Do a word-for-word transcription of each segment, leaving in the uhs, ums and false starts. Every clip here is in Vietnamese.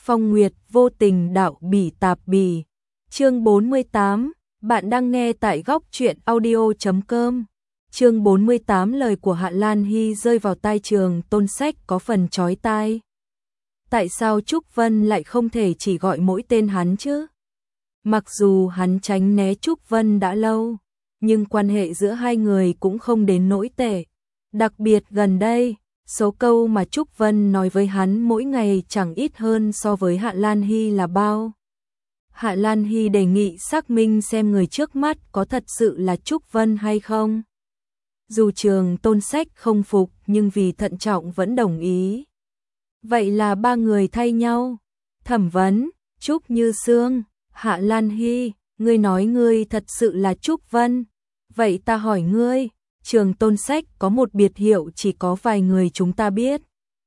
Phong Nguyệt vô tình đạo bỉ tạp bỉ. Chương bốn mươi tám, bạn đang nghe tại góc truyện audio chấm com. Chương bốn mươi tám, lời của Hạ Lan Hy rơi vào tai Trường Tôn Sách có phần chói tai. Tại sao Trúc Vân lại không thể chỉ gọi mỗi tên hắn chứ? Mặc dù hắn tránh né Trúc Vân đã lâu, nhưng quan hệ giữa hai người cũng không đến nỗi tệ. Đặc biệt gần đây, số câu mà Trúc Vân nói với hắn mỗi ngày chẳng ít hơn so với Hạ Lan Hy là bao. Hạ Lan Hy đề nghị xác minh xem người trước mắt có thật sự là Trúc Vân hay không. Dù Trường Tôn Sách không phục nhưng vì thận trọng vẫn đồng ý. Vậy là ba người thay nhau. Thẩm vấn, Trúc Như Sương, Hạ Lan Hy, ngươi nói ngươi thật sự là Trúc Vân. Vậy ta hỏi ngươi, Trường Tôn Sách có một biệt hiệu chỉ có vài người chúng ta biết.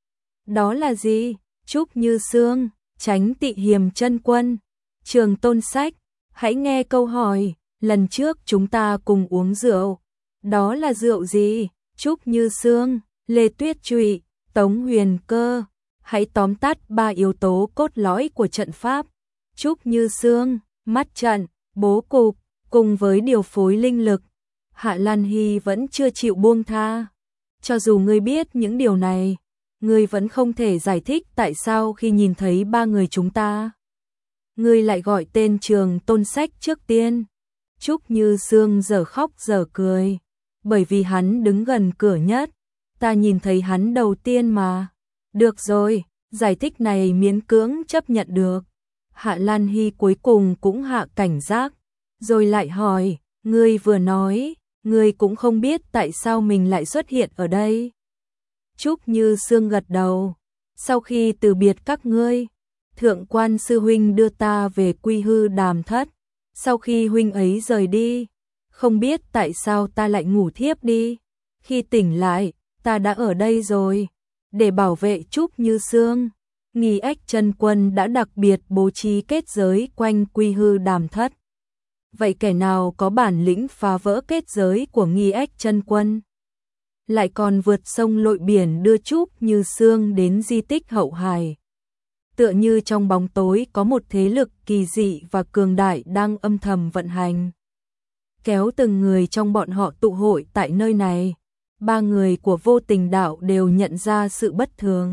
Đó là gì? Trúc Như Sương, Tránh Tị Hiềm Chân Quân. Trường Tôn Sách, hãy nghe câu hỏi, lần trước chúng ta cùng uống rượu. Đó là rượu gì? Trúc Như Sương, Lê Tuyết Trụy, Tống Huyền Cơ. Hãy tóm tắt ba yếu tố cốt lõi của trận pháp. Trúc Như Sương, mắt trận, bố cục, cùng với điều phối linh lực. Hạ Lan Hy vẫn chưa chịu buông tha. Cho dù ngươi biết những điều này, ngươi vẫn không thể giải thích tại sao khi nhìn thấy ba người chúng ta, ngươi lại gọi tên Trường Tôn Sách trước tiên. Trúc Như Sương giờ khóc giờ cười, bởi vì hắn đứng gần cửa nhất, ta nhìn thấy hắn đầu tiên mà. Được rồi, giải thích này miễn cưỡng chấp nhận được. Hạ Lan Hy cuối cùng cũng hạ cảnh giác, rồi lại hỏi, ngươi vừa nói, ngươi cũng không biết tại sao mình lại xuất hiện ở đây. Trúc Như Sương gật đầu, sau khi từ biệt các ngươi, Thượng Quan sư huynh đưa ta về Quy Hư Đàm Thất. Sau khi huynh ấy rời đi, không biết tại sao ta lại ngủ thiếp đi. Khi tỉnh lại, ta đã ở đây rồi. Để bảo vệ Trúc Như Sương, Nghi Ách Chân Quân đã đặc biệt bố trí kết giới quanh Quy Hư Đàm Thất. Vậy kẻ nào có bản lĩnh phá vỡ kết giới của Nghi Ách Chân Quân, lại còn vượt sông lội biển đưa Trúc Như Sương đến di tích Hậu Hải? Tựa như trong bóng tối có một thế lực kỳ dị và cường đại đang âm thầm vận hành, kéo từng người trong bọn họ tụ hội tại nơi này. Ba người của Vô Tình Đạo đều nhận ra sự bất thường,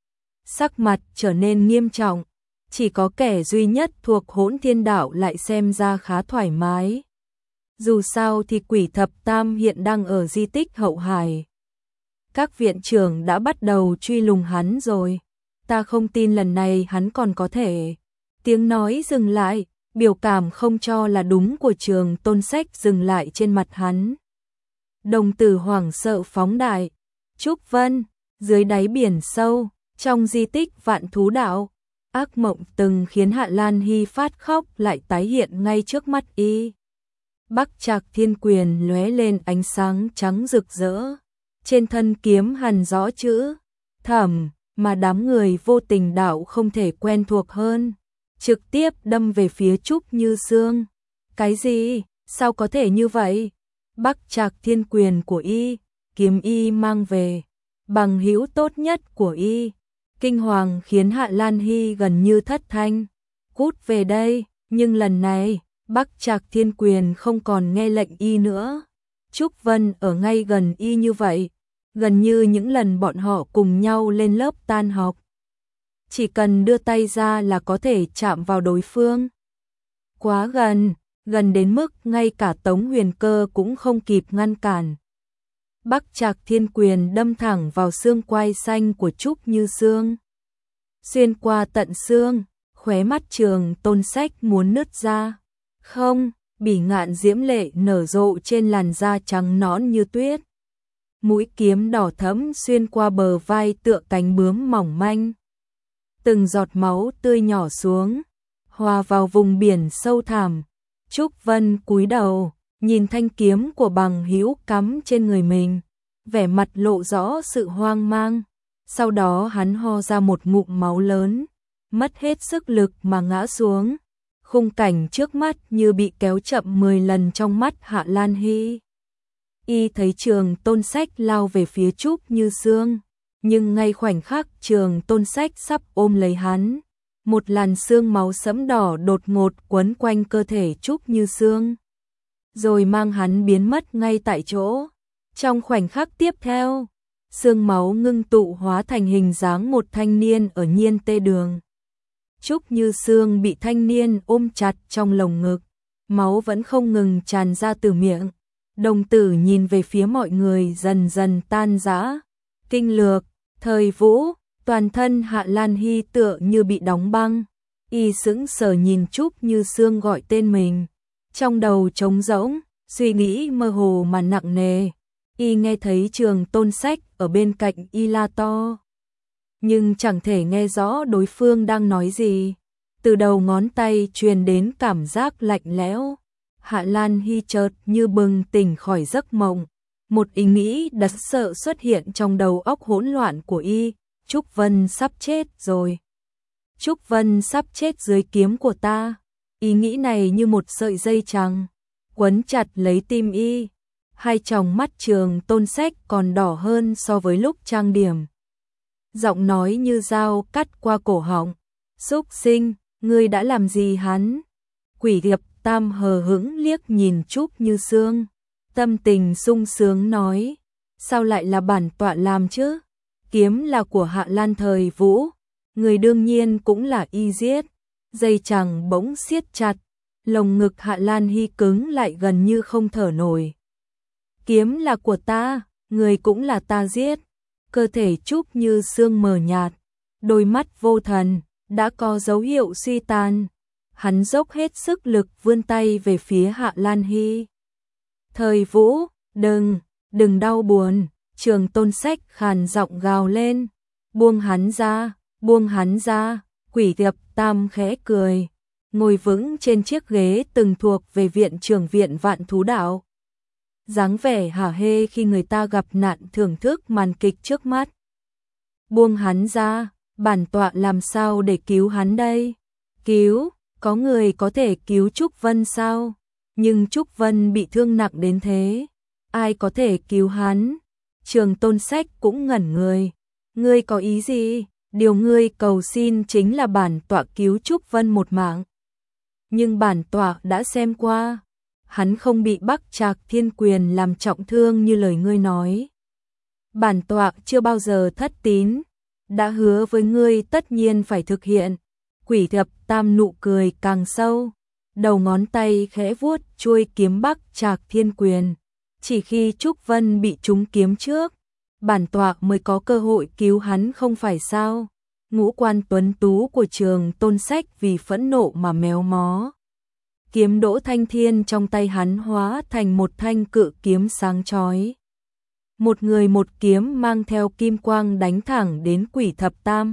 sắc mặt trở nên nghiêm trọng. Chỉ có kẻ duy nhất thuộc Hỗn Thiên Đạo lại xem ra khá thoải mái. Dù sao thì Quỷ Thập Tam hiện đang ở di tích Hậu Hải. Các viện trưởng đã bắt đầu truy lùng hắn rồi. Ta không tin lần này hắn còn có thể. Tiếng nói dừng lại, biểu cảm không cho là đúng của Trường Tôn Sách dừng lại trên mặt hắn. Đồng tử hoảng sợ phóng đại. Trúc Vân, dưới đáy biển sâu, trong di tích Vạn Thú Đạo, ác mộng từng khiến Hạ Lan Hy phát khóc lại tái hiện ngay trước mắt y. Bắc Trạc Thiên Quyền lóe lên ánh sáng trắng rực rỡ, trên thân kiếm hằn rõ chữ Thẩm, mà đám người Vô Tình Đạo không thể quen thuộc hơn, trực tiếp đâm về phía Trúc Như Sương. Cái gì? Sao có thể như vậy? Bắc Trạc Thiên Quyền của y, kiếm y mang về, bằng hữu tốt nhất của y. Kinh hoàng khiến Hạ Lan Hy gần như thất thanh. Cút về đây, nhưng lần này, Bắc Trạc Thiên Quyền không còn nghe lệnh y nữa. Trúc Vân ở ngay gần y như vậy, gần như những lần bọn họ cùng nhau lên lớp tan học. Chỉ cần đưa tay ra là có thể chạm vào đối phương. Quá gần, gần đến mức ngay cả Tống Huyền Cơ cũng không kịp ngăn cản. Bắc Trạc Thiên Quyền đâm thẳng vào xương quai xanh của Trúc Như Sương. Xuyên qua tận xương, khóe mắt Trường Tôn Sách muốn nứt ra. Không, bỉ ngạn diễm lệ nở rộ trên làn da trắng nõn như tuyết. Mũi kiếm đỏ thẫm xuyên qua bờ vai tựa cánh bướm mỏng manh. Từng giọt máu tươi nhỏ xuống, hòa vào vùng biển sâu thẳm. Trúc Vân cúi đầu, nhìn thanh kiếm của bằng hữu cắm trên người mình, vẻ mặt lộ rõ sự hoang mang. Sau đó hắn ho ra một ngụm máu lớn, mất hết sức lực mà ngã xuống. Khung cảnh trước mắt như bị kéo chậm mười lần trong mắt Hạ Lan Hy. Y thấy Trường Tôn Sách lao về phía Trúc Như Sương, nhưng ngay khoảnh khắc Trường Tôn Sách sắp ôm lấy hắn, một làn sương máu sẫm đỏ đột ngột quấn quanh cơ thể Trúc Như Sương, rồi mang hắn biến mất ngay tại chỗ. Trong khoảnh khắc tiếp theo, sương máu ngưng tụ hóa thành hình dáng một thanh niên ở Nhiên Tê Đường. Trúc Như Sương bị thanh niên ôm chặt trong lồng ngực, máu vẫn không ngừng tràn ra từ miệng. Đồng tử nhìn về phía mọi người dần dần tan rã. Kinh lược, Thời Vũ, toàn thân Hạ Lan Hy tựa như bị đóng băng. Y sững sờ nhìn Trúc Như Sương gọi tên mình. Trong đầu trống rỗng, suy nghĩ mơ hồ mà nặng nề. Y nghe thấy Trường Tôn Sách ở bên cạnh y la to, nhưng chẳng thể nghe rõ đối phương đang nói gì. Từ đầu ngón tay truyền đến cảm giác lạnh lẽo. Hạ Lan Hy chợt như bừng tỉnh khỏi giấc mộng. Một ý nghĩ đáng sợ xuất hiện trong đầu óc hỗn loạn của y. Trúc Vân sắp chết rồi. Trúc Vân sắp chết dưới kiếm của ta. Ý nghĩ này như một sợi dây trắng quấn chặt lấy tim y. Hai tròng mắt Trường Tôn Sách còn đỏ hơn so với lúc trang điểm. Giọng nói như dao cắt qua cổ họng. Súc sinh, ngươi đã làm gì hắn? Quỷ Diệp Tam hờ hững liếc nhìn Trúc Như Sương, tâm tình sung sướng nói, sao lại là bản tọa làm chứ? Kiếm là của Hạ Lan Thời Vũ, người đương nhiên cũng là y giết. Dây chằng bỗng siết chặt, lồng ngực Hạ Lan Hy cứng lại gần như không thở nổi. Kiếm là của ta, người cũng là ta giết. Cơ thể Trúc Như Sương mờ nhạt, đôi mắt vô thần, đã có dấu hiệu suy tàn. Hắn dốc hết sức lực vươn tay về phía Hạ Lan Hy. Thời Vũ, đừng, đừng đau buồn. Trường Tôn Sách khàn giọng gào lên. Buông hắn ra, buông hắn ra. Quỷ Diệp Tam khẽ cười, ngồi vững trên chiếc ghế từng thuộc về viện trưởng viện Vạn Thú Đạo. Dáng vẻ hả hê khi người ta gặp nạn thưởng thức màn kịch trước mắt. Buông hắn ra, bản tọa làm sao để cứu hắn đây? Cứu, có người có thể cứu Trúc Vân sao? Nhưng Trúc Vân bị thương nặng đến thế, ai có thể cứu hắn? Trường Tôn Sách cũng ngẩn người. Ngươi có ý gì? Điều ngươi cầu xin chính là bản tọa cứu Trúc Vân một mạng. Nhưng bản tọa đã xem qua, hắn không bị Bắc Trạc Thiên Quyền làm trọng thương như lời ngươi nói. Bản tọa chưa bao giờ thất tín, đã hứa với ngươi tất nhiên phải thực hiện. Quỷ Diệp Tam nụ cười càng sâu, đầu ngón tay khẽ vuốt chuôi kiếm Bắc Trạc Thiên Quyền. Chỉ khi Trúc Vân bị trúng kiếm trước, bản tọa mới có cơ hội cứu hắn không phải sao? Ngũ quan tuấn tú của Trường Tôn Sách vì phẫn nộ mà méo mó. Kiếm Đỗ Thanh Thiên trong tay hắn hóa thành một thanh cự kiếm sáng chói. Một người một kiếm mang theo kim quang đánh thẳng đến Quỷ Thập Tam.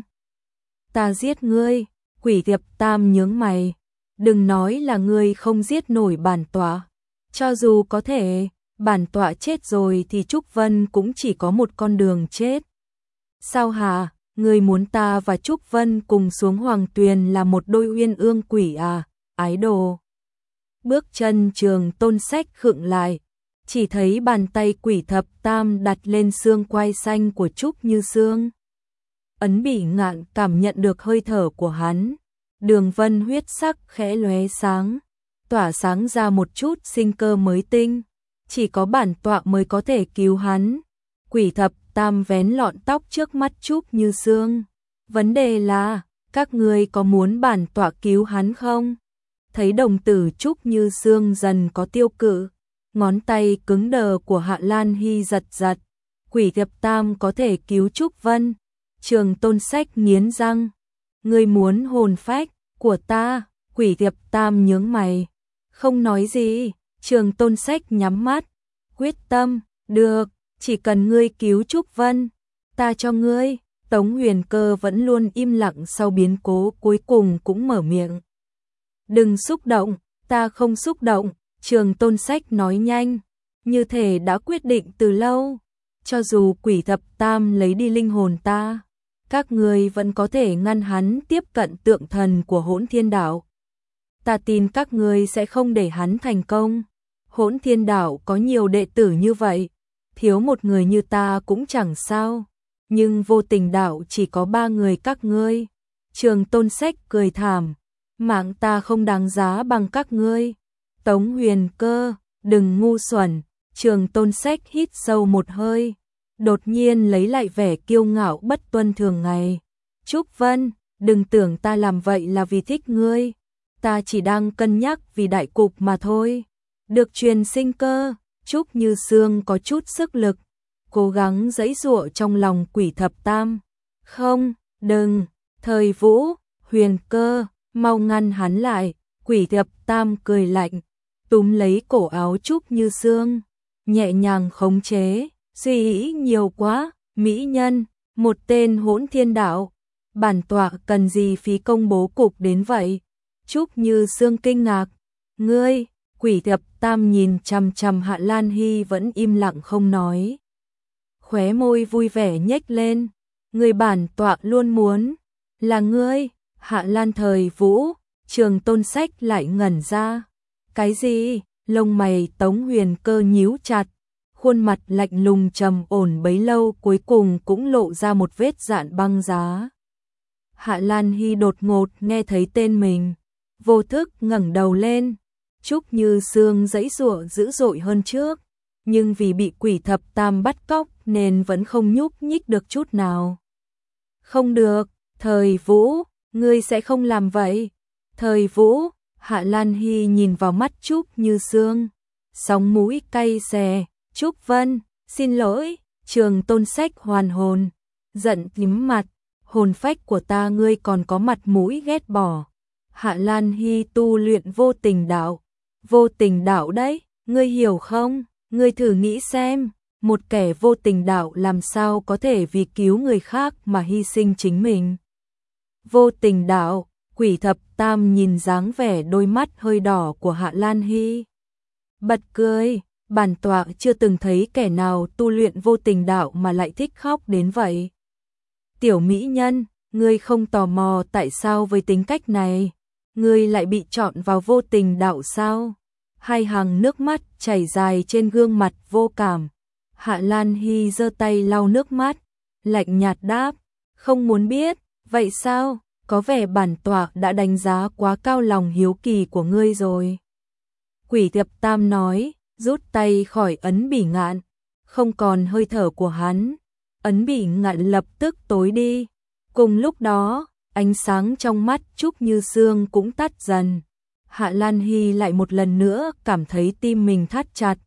Ta giết ngươi. Quỷ Diệp Tam nhướng mày. Đừng nói là ngươi không giết nổi bản tọa. Cho dù có thể, bản tọa chết rồi thì Trúc Vân cũng chỉ có một con đường chết. Sao hả? Ngươi muốn ta và Trúc Vân cùng xuống Hoàng Tuyền là một đôi uyên ương quỷ à? Ái đồ. Bước chân Trường Tôn Sách khựng lại, chỉ thấy bàn tay Quỷ Thập Tam đặt lên xương quai xanh của Trúc Như Sương. Ấn Bỉ Ngạn cảm nhận được hơi thở của hắn, đường vân huyết sắc khẽ lóe sáng, tỏa sáng ra một chút sinh cơ mới tinh. Chỉ có bản tọa mới có thể cứu hắn. Quỷ Thập Tam vén lọn tóc trước mắt Trúc Như Sương. Vấn đề là, các ngươi có muốn bản tọa cứu hắn không? Thấy đồng tử Trúc Như Sương dần có tiêu cự, ngón tay cứng đờ của Hạ Lan Hy giật giật. Quỷ Diệp Tam có thể cứu Trúc Vân. Trường Tôn Sách nghiến răng. Ngươi muốn hồn phách của ta? Quỷ Diệp Tam nhướng mày, không nói gì. Trường Tôn Sách nhắm mắt, quyết tâm, được, chỉ cần ngươi cứu Trúc Vân, ta cho ngươi. Tống Huyền Cơ vẫn luôn im lặng sau biến cố cuối cùng cũng mở miệng. Đừng xúc động, ta không xúc động. Trường Tôn Sách nói nhanh, như thể đã quyết định từ lâu. Cho dù Quỷ Thập Tam lấy đi linh hồn ta, các ngươi vẫn có thể ngăn hắn tiếp cận tượng thần của Hỗn Thiên Đạo. Ta tin các ngươi sẽ không để hắn thành công. Hỗn Thiên Đạo có nhiều đệ tử như vậy, thiếu một người như ta cũng chẳng sao. Nhưng Vô Tình Đạo chỉ có ba người các ngươi. Trường Tôn Sách cười thảm, mạng ta không đáng giá bằng các ngươi. Tống Huyền Cơ, đừng ngu xuẩn. Trường Tôn Sách hít sâu một hơi, đột nhiên lấy lại vẻ kiêu ngạo bất tuân thường ngày. Trúc Vân, đừng tưởng ta làm vậy là vì thích ngươi, ta chỉ đang cân nhắc vì đại cục mà thôi. Được truyền sinh cơ, Trúc Như Sương có chút sức lực, cố gắng giãy giụa trong lòng Quỷ Thập Tam. Không, đừng, Thời Vũ, Huyền Cơ, mau ngăn hắn lại. Quỷ Thập Tam cười lạnh, túm lấy cổ áo Trúc Như Sương, nhẹ nhàng khống chế. Suy nghĩ nhiều quá, mỹ nhân, một tên hỗn thiên đạo, bản tọa cần gì phí công bố cục đến vậy? Trúc Như Sương kinh ngạc, ngươi. Quỷ Thập Tam nhìn chằm chằm Hạ Lan Hy vẫn im lặng không nói, khóe môi vui vẻ nhếch lên, người bản tọa luôn muốn là ngươi. Hạ Lan Thời Vũ, Trường Tôn Sách lại ngẩn ra, cái gì? Lông mày Tống Huyền Cơ nhíu chặt, khuôn mặt lạnh lùng trầm ổn bấy lâu cuối cùng cũng lộ ra một vết dạn băng giá. Hạ Lan Hy đột ngột nghe thấy tên mình, vô thức ngẩng đầu lên. Trúc Như Sương giãy giụa dữ dội hơn trước, nhưng vì bị Quỷ Thập Tam bắt cóc nên vẫn không nhúc nhích được chút nào. Không được, Thời Vũ, ngươi sẽ không làm vậy. Thời Vũ, Hạ Lan Hy nhìn vào mắt Trúc Như Sương, sóng mũi cay xè. Trúc Vân, xin lỗi. Trường Tôn Sách hoàn hồn, giận tím mặt, hồn phách của ta ngươi còn có mặt mũi ghét bỏ. Hạ Lan Hy tu luyện vô tình đạo, vô tình đạo đấy, ngươi hiểu không? Ngươi thử nghĩ xem, một kẻ vô tình đạo làm sao có thể vì cứu người khác mà hy sinh chính mình. Vô tình đạo, Quỷ Thập Tam nhìn dáng vẻ đôi mắt hơi đỏ của Hạ Lan Hy, bật cười, bản tọa chưa từng thấy kẻ nào tu luyện vô tình đạo mà lại thích khóc đến vậy. Tiểu mỹ nhân, ngươi không tò mò tại sao với tính cách này, ngươi lại bị chọn vào vô tình đạo sao? Hai hàng nước mắt chảy dài trên gương mặt vô cảm. Hạ Lan Hy giơ tay lau nước mắt, lạnh nhạt đáp, không muốn biết. Vậy sao? Có vẻ bản tọa đã đánh giá quá cao lòng hiếu kỳ của ngươi rồi. Quỷ Thập Tam nói, rút tay khỏi ấn bỉ ngạn, không còn hơi thở của hắn. Ấn bỉ ngạn lập tức tối đi. Cùng lúc đó, ánh sáng trong mắt Trúc Như Sương cũng tắt dần. Hạ Lan Hy lại một lần nữa cảm thấy tim mình thắt chặt.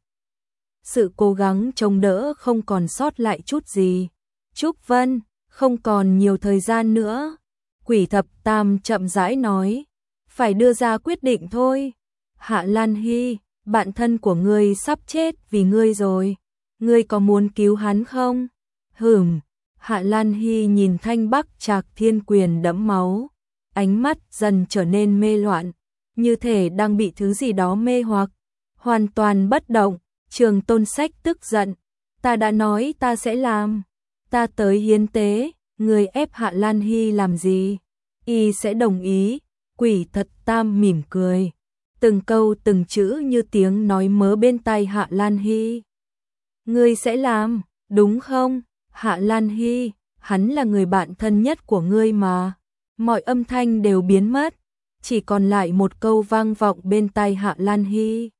Sự cố gắng chống đỡ không còn sót lại chút gì. Trúc Vân, không còn nhiều thời gian nữa. Quỷ Thập Tam chậm rãi nói, phải đưa ra quyết định thôi. Hạ Lan Hy, bạn thân của ngươi sắp chết vì ngươi rồi. Ngươi có muốn cứu hắn không? Hửm. Hạ Lan Hy nhìn thanh Bắc Trạc Thiên Quyền đẫm máu, ánh mắt dần trở nên mê loạn, như thể đang bị thứ gì đó mê hoặc, hoàn toàn bất động. Trường Tôn Sách tức giận, ta đã nói ta sẽ làm, ta tới hiến tế, người ép Hạ Lan Hy làm gì? Y sẽ đồng ý. Quỷ Thập Tam mỉm cười, từng câu từng chữ như tiếng nói mớ bên tai Hạ Lan Hy. Ngươi sẽ làm, đúng không? Hạ Lan Hy, hắn là người bạn thân nhất của ngươi mà. Mọi âm thanh đều biến mất, chỉ còn lại một câu vang vọng bên tai Hạ Lan Hy.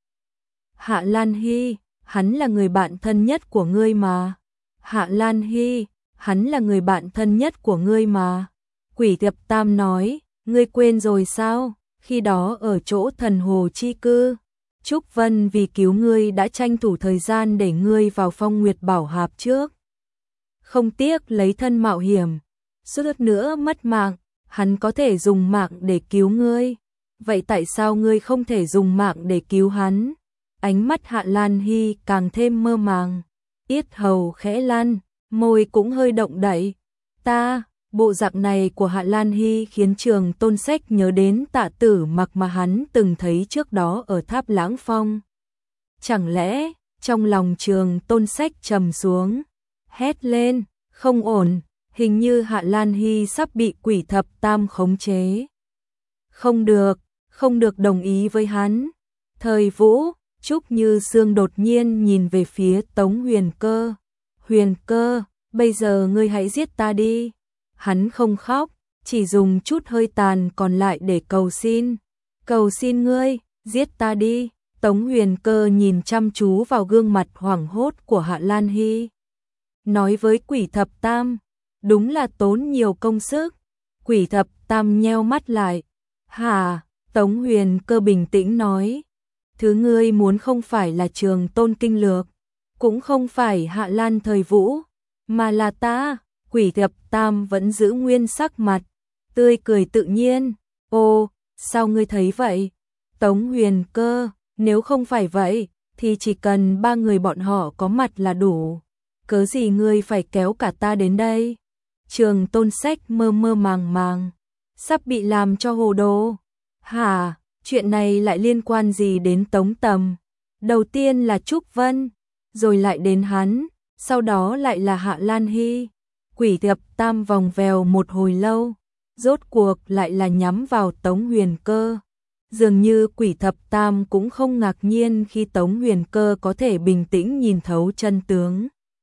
Hạ Lan Hy, hắn là người bạn thân nhất của ngươi mà. Hạ Lan Hy, hắn là người bạn thân nhất của ngươi mà. Quỷ Thập Tam nói, ngươi quên rồi sao? Khi đó ở chỗ Thần Hồ Chi Cư, Trúc Vân vì cứu ngươi đã tranh thủ thời gian để ngươi vào Phong Nguyệt Bảo Hạp trước. Không tiếc lấy thân mạo hiểm, suýt nữa mất mạng, hắn có thể dùng mạng để cứu ngươi. Vậy tại sao ngươi không thể dùng mạng để cứu hắn? Ánh mắt Hạ Lan Hy càng thêm mơ màng, yết hầu khẽ lăn, môi cũng hơi động đậy. Ta, bộ dạng này của Hạ Lan Hy khiến Trường Tôn Sách nhớ đến Tạ Tử Mặc mà hắn từng thấy trước đó ở Tháp Lãng Phong. Chẳng lẽ, trong lòng Trường Tôn Sách trầm xuống, hét lên, không ổn, hình như Hạ Lan Hy sắp bị Quỷ Thập Tam khống chế. Không được, không được đồng ý với hắn. Thời Vũ, Trúc Như Sương đột nhiên nhìn về phía Tống Huyền Cơ. Huyền Cơ, bây giờ ngươi hãy giết ta đi. Hắn không khóc, chỉ dùng chút hơi tàn còn lại để cầu xin. Cầu xin ngươi, giết ta đi. Tống Huyền Cơ nhìn chăm chú vào gương mặt hoảng hốt của Hạ Lan Hy. Nói với Quỷ Thập Tam, đúng là tốn nhiều công sức. Quỷ Thập Tam nheo mắt lại. Hả? Tống Huyền Cơ bình tĩnh nói. Thứ ngươi muốn không phải là Trường Tôn Kinh Lược, cũng không phải Hạ Lan Thời Vũ, mà là ta. Quỷ Thập Tam vẫn giữ nguyên sắc mặt, tươi cười tự nhiên. Ô, sao ngươi thấy vậy? Tống Huyền Cơ, nếu không phải vậy, thì chỉ cần ba người bọn họ có mặt là đủ. Cớ gì ngươi phải kéo cả ta đến đây? Trường Tôn Sách mơ mơ màng màng, sắp bị làm cho hồ đồ. Hả? Chuyện này lại liên quan gì đến Tống Tầm? Đầu tiên là Trúc Vân, rồi lại đến hắn, sau đó lại là Hạ Lan Hy. Quỷ Thập Tam vòng vèo một hồi lâu, rốt cuộc lại là nhắm vào Tống Huyền Cơ. Dường như Quỷ Thập Tam cũng không ngạc nhiên khi Tống Huyền Cơ có thể bình tĩnh nhìn thấu chân tướng.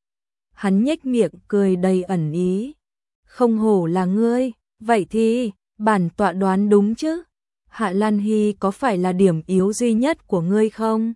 Hắn nhếch miệng cười đầy ẩn ý. Không hổ là ngươi, vậy thì, bản tọa đoán đúng chứ? Hạ Lan Hy có phải là điểm yếu duy nhất của ngươi không?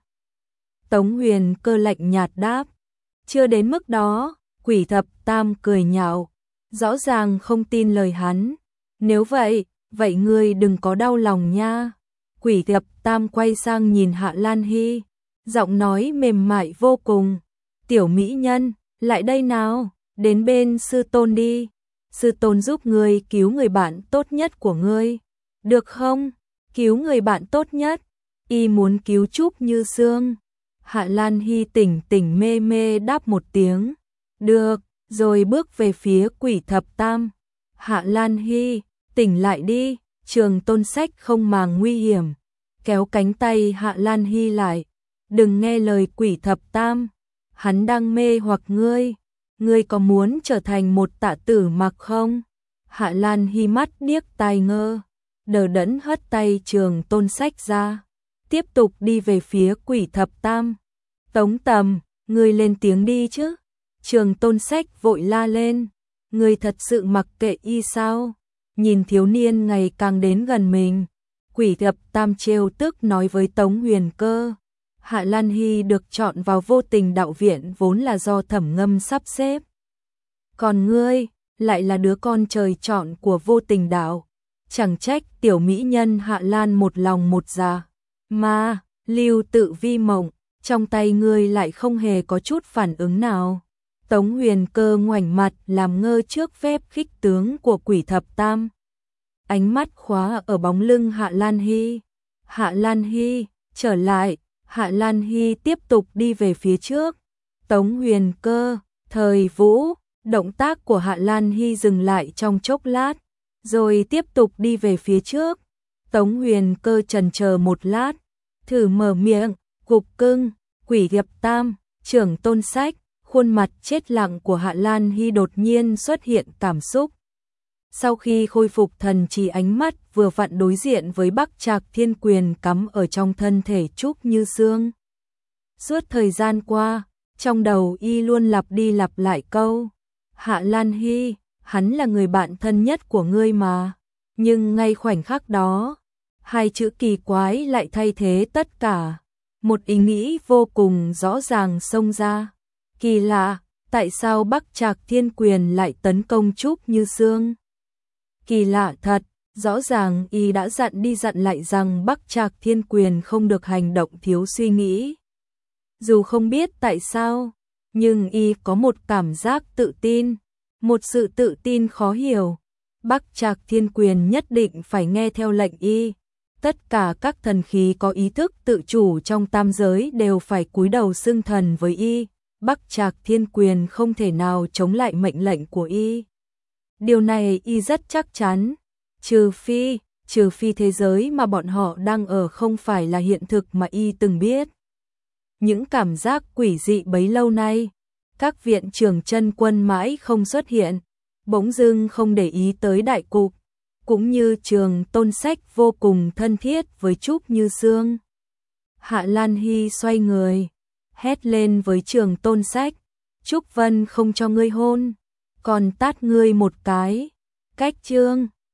Tống Huyền Cơ lạnh nhạt đáp. Chưa đến mức đó. Quỷ Thập Tam cười nhạo, rõ ràng không tin lời hắn. Nếu vậy, vậy ngươi đừng có đau lòng nha. Quỷ Thập Tam quay sang nhìn Hạ Lan Hy, giọng nói mềm mại vô cùng. Tiểu mỹ nhân, lại đây nào, đến bên sư tôn đi. Sư tôn giúp ngươi cứu người bạn tốt nhất của ngươi. Được không? Cứu người bạn tốt nhất? Y muốn cứu Trúc Như Sương. Hạ Lan Hy tỉnh tỉnh mê mê đáp một tiếng. Được, rồi bước về phía Quỷ Thập Tam. Hạ Lan Hy, tỉnh lại đi. Trường Tôn Sách không màng nguy hiểm, kéo cánh tay Hạ Lan Hy lại. Đừng nghe lời Quỷ Thập Tam, hắn đang mê hoặc ngươi. Ngươi có muốn trở thành một Tạ Tử Mặc không? Hạ Lan Hy mắt điếc tai ngơ, đờ đẫn hất tay Trường Tôn Sách ra, tiếp tục đi về phía Quỷ Thập Tam. Tống Tầm, ngươi lên tiếng đi chứ. Trường Tôn Sách vội la lên. Ngươi thật sự mặc kệ y sao? Nhìn thiếu niên ngày càng đến gần mình, Quỷ Thập Tam trêu tức nói với Tống Huyền Cơ. Hạ Lan Hy được chọn vào Vô Tình Đạo Viện vốn là do Thẩm Ngâm sắp xếp. Còn ngươi, lại là đứa con trời chọn của Vô Tình Đạo. Chẳng trách tiểu mỹ nhân Hạ Lan một lòng một dạ. Mà, Lưu Tự Vi mộng, trong tay ngươi lại không hề có chút phản ứng nào. Tống Huyền Cơ ngoảnh mặt làm ngơ trước phép khích tướng của Quỷ Thập Tam. Ánh mắt khóa ở bóng lưng Hạ Lan Hy. Hạ Lan Hy, trở lại. Hạ Lan Hy tiếp tục đi về phía trước. Tống Huyền Cơ, Thời Vũ. Động tác của Hạ Lan Hy dừng lại trong chốc lát, rồi tiếp tục đi về phía trước. Tống Huyền Cơ chần chờ một lát, thử mở miệng. Cục Cưng, Quỷ Thập Tam, Trường Tôn Sách. Khuôn mặt chết lặng của Hạ Lan Hy đột nhiên xuất hiện cảm xúc. Sau khi khôi phục thần trí, ánh mắt vừa vặn đối diện với Bắc Trạc Thiên Quyền cắm ở trong thân thể Trúc Như Sương. Suốt thời gian qua, trong đầu y luôn lặp đi lặp lại câu: Hạ Lan Hy, hắn là người bạn thân nhất của ngươi mà. Nhưng ngay khoảnh khắc đó, hai chữ kỳ quái lại thay thế tất cả. Một ý nghĩ vô cùng rõ ràng xông ra. Kỳ lạ, tại sao Bắc Trạc Thiên Quyền lại tấn công Trúc Như Sương? Kỳ lạ thật, rõ ràng y đã dặn đi dặn lại rằng Bắc Trạc Thiên Quyền không được hành động thiếu suy nghĩ. Dù không biết tại sao, nhưng y có một cảm giác tự tin, một sự tự tin khó hiểu. Bắc Trạc Thiên Quyền nhất định phải nghe theo lệnh y. Tất cả các thần khí có ý thức tự chủ trong tam giới đều phải cúi đầu xưng thần với y. Bắc Trạc Thiên Quyền không thể nào chống lại mệnh lệnh của y. Điều này y rất chắc chắn. Trừ phi, trừ phi thế giới mà bọn họ đang ở không phải là hiện thực mà y từng biết. Những cảm giác quỷ dị bấy lâu nay, các viện trưởng chân quân mãi không xuất hiện, bỗng dưng không để ý tới đại cục, cũng như Trường Tôn Sách vô cùng thân thiết với Trúc Như Sương. Hạ Lan Hy xoay người, hét lên với Trường Tôn Sách: Trúc Vân không cho ngươi hôn, còn tát ngươi một cái. Cách chương